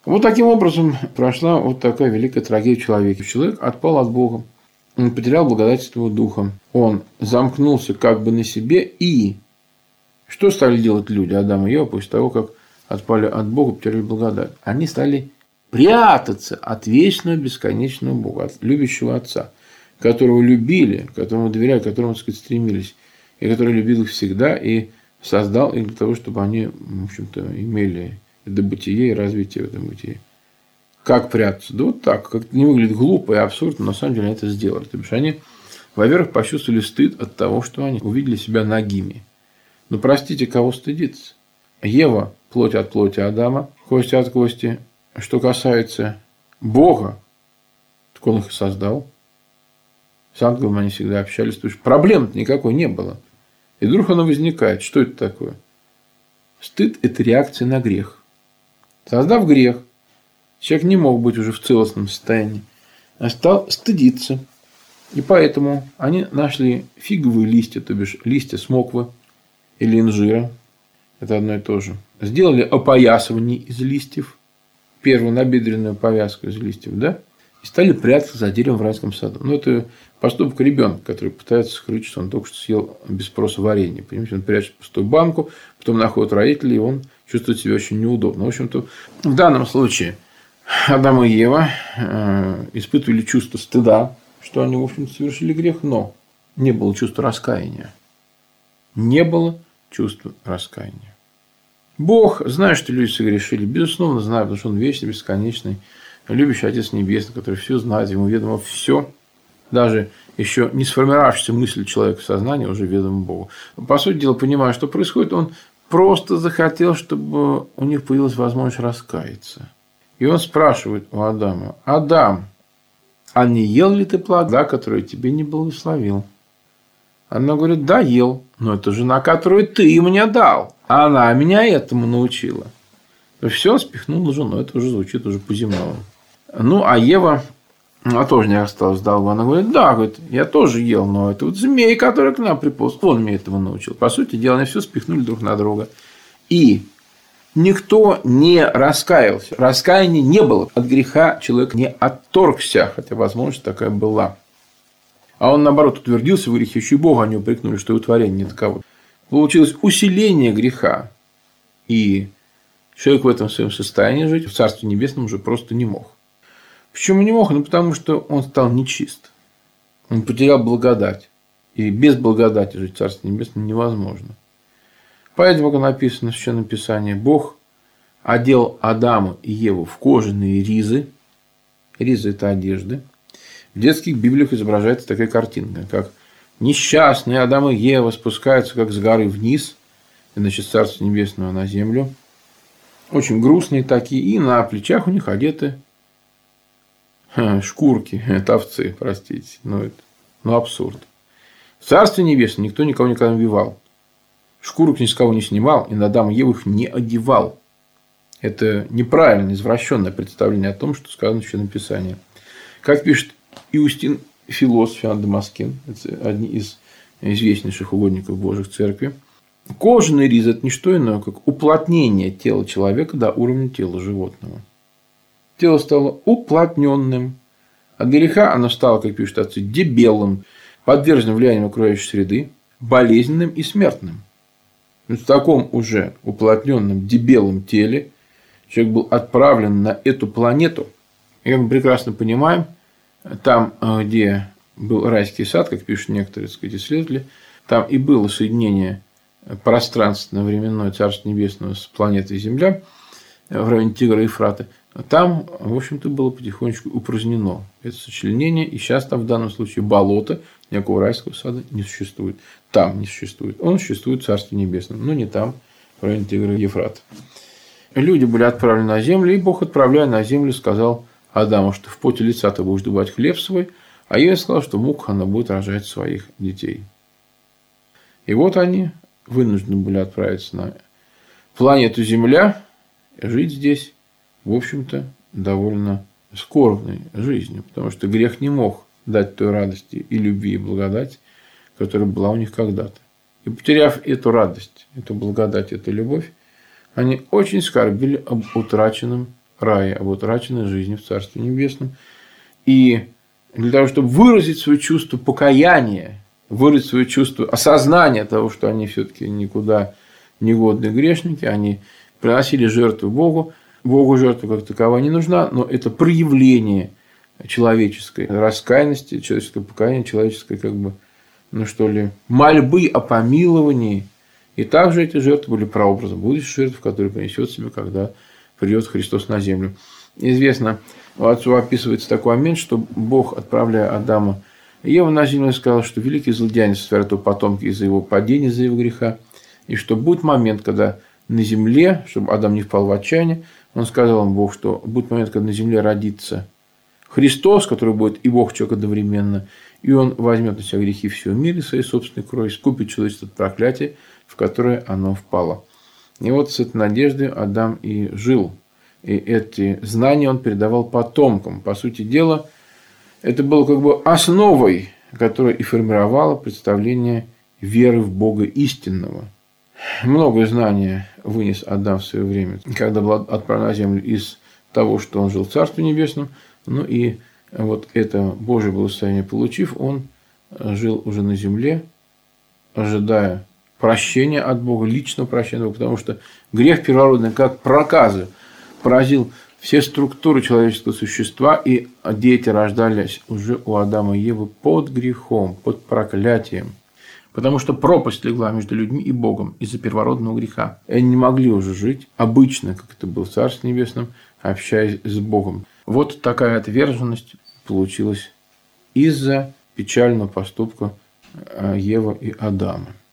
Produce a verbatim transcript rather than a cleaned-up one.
Вот таким образом прошла вот такая великая трагедия человека. Человек отпал от Бога, он потерял благодать Святого Духа, он замкнулся как бы на себе. И что стали делать люди, Адам и Ева, после того, как отпали от Бога, потеряли благодать? Они стали прятаться от вечного бесконечного Бога, от любящего Отца, которого любили, которому доверяли, к которому, так сказать, стремились, и который любил их всегда и создал их для того, чтобы они, в общем-то, имели это бытие и развитие в этом бытии. Как прятаться? Да вот так. Как-то не выглядит глупо и абсурдно, но на самом деле они это сделали. То есть они, во-первых, почувствовали стыд от того, что они увидели себя нагими. Ну, простите, кого стыдиться? Ева – плоть от плоти Адама, кость от кости. Что касается Бога, так он их и создал. С ангелом они всегда общались. То есть проблем-то никакой не было. И вдруг оно возникает. Что это такое? Стыд – это реакция на грех. Создав грех, человек не мог быть уже в целостном состоянии, а стал стыдиться. И поэтому они нашли фиговые листья, то бишь листья смоквы или инжира. Это одно и то же. Сделали опоясывание из листьев, первую набедренную повязку из листьев, да, и стали прятаться за деревом в райском саду. Ну, это поступок ребенка, который пытается скрыть, что он только что съел без спроса варенье. Понимаете, он прячет пустую банку, потом находит родителей, и он чувствует себя очень неудобно. В общем-то, в данном случае Адам и Ева испытывали чувство стыда, что они, в общем-то, совершили грех, но не было чувства раскаяния. Не было чувства раскаяния. Бог, зная, что люди согрешили, безусловно, знает, потому что Он вечный, бесконечный, любящий Отец Небесный, который все знает, ему ведомо все. Даже еще не сформировавшаяся мысль человека в сознании уже ведомо Богу. По сути дела, понимая, что происходит, он просто захотел, чтобы у них появилась возможность раскаяться. И он спрашивает у Адама: Адам, а не ел ли ты плода, который тебе не благословил? Она говорит: да, ел, но это жена, которую ты мне дал. Она меня этому научила. Все, спихнул на жену. Это уже звучит уже по-земному. Ну, а Ева, она тоже не осталась долго. Она говорит: да, говорит, я тоже ел, но это вот змей, который к нам приполз, он меня этому научил. По сути дела, они все спихнули друг на друга. И никто не раскаялся. Раскаяния не было. От греха человек не отторгся, хотя возможность такая была. А он, наоборот, утвердился в грехе, еще и Бога они упрекнули, что его творение не таково. Получилось усиление греха. И человек в этом своем состоянии жить в Царстве Небесном уже просто не мог. Почему не мог? Ну, потому что он стал нечист. Он потерял благодать. И без благодати жить в Царстве Небесном невозможно. Поэтому, как написано в Священном Писании, Бог одел Адама и Еву в кожаные ризы. Ризы – это одежды. В детских библиях изображается такая картинка, как несчастные Адам и Ева спускаются как с горы вниз, значит, с Царства Небесного на землю. Очень грустные такие, и на плечах у них одеты шкурки, это овцы, простите, ну, это, ну, абсурд. В Царстве Небесном никто никого никогда не убивал. Шкурок ни с кого не снимал, и на Адама и Еву их не одевал. Это неправильное, извращенное представление о том, что сказано в Священном Писании. Как пишет Иустин, философ Иоанн Дамаскин, это один из известнейших угодников Божьих Церкви. Кожаный риз – это не что иное, как уплотнение тела человека до уровня тела животного. Тело стало уплотненным. От греха оно стало, как пишут отцы, дебелым, подверженным влиянию окружающей среды, болезненным и смертным. В таком уже уплотненном дебелом теле человек был отправлен на эту планету. И, как мы прекрасно понимаем, там, где был райский сад, как пишут некоторые, так сказать, исследователи, там и было соединение пространственно-временное Царства Небесного с планетой Земля в районе Тигра и Ефрата. Там, в общем-то, было потихонечку упразднено это сочленение, и сейчас там в данном случае болото, никакого райского сада не существует. Там не существует. Он существует в Царстве Небесном, но не там, в районе Тигра и Ефрата. Люди были отправлены на землю, и Бог, отправляя на землю, сказал Адаму, что в поте лица ты будешь добывать хлеб свой, а Ева сказала, что в муках она будет рожать своих детей. И вот они вынуждены были отправиться на планету Земля, жить здесь, в общем-то, довольно скорбной жизнью, потому что грех не мог дать той радости и любви, и благодати, которая была у них когда-то. И потеряв эту радость, эту благодать, эту любовь, они очень скорбили об утраченном рая, об утраченной жизни в Царстве Небесном. И для того, чтобы выразить свое чувство покаяния, выразить свое чувство осознания того, что они все-таки никуда не годные грешники, они приносили жертву Богу. Богу жертва как таковая не нужна, но это проявление человеческой раскаянности, человеческого покаяния, человеческой, как бы, ну что ли, мольбы о помиловании. И также эти жертвы были прообразом будущих жертв, которые принесет себе, когда придет Христос на землю. Известно, у отцу описывается такой момент, что Бог, отправляя Адама и Еву на землю, сказал, что великий злодеяние сотворят его потомки из-за его падения, из-за его греха, и что будет момент, когда на земле, чтобы Адам не впал в отчаяние, он сказал им, Бог, что будет момент, когда на земле родится Христос, который будет и Бог, человек одновременно, и он возьмет на себя грехи всего мира своей собственной кровью, скупит человечество от проклятия, в которое оно впало. И вот с этой надеждой Адам и жил. И эти знания он передавал потомкам. По сути дела, это было как бы основой, которая и формировала представление веры в Бога истинного. Многое знание вынес Адам в свое время, когда был отправлен на землю из того, что он жил в Царстве Небесном. Ну и вот это Божие благословение получив, он жил уже на земле, ожидая прощения от Бога, личного прощения от Бога, потому что грех первородный, как проказы, поразил все структуры человеческого существа, и дети рождались уже у Адама и Евы под грехом, под проклятием. Потому что пропасть легла между людьми и Богом из-за первородного греха. И они не могли уже жить обычно, как это было в Царстве Небесном, общаясь с Богом. Вот такая отверженность получилась из-за печального поступка Евы и Адама.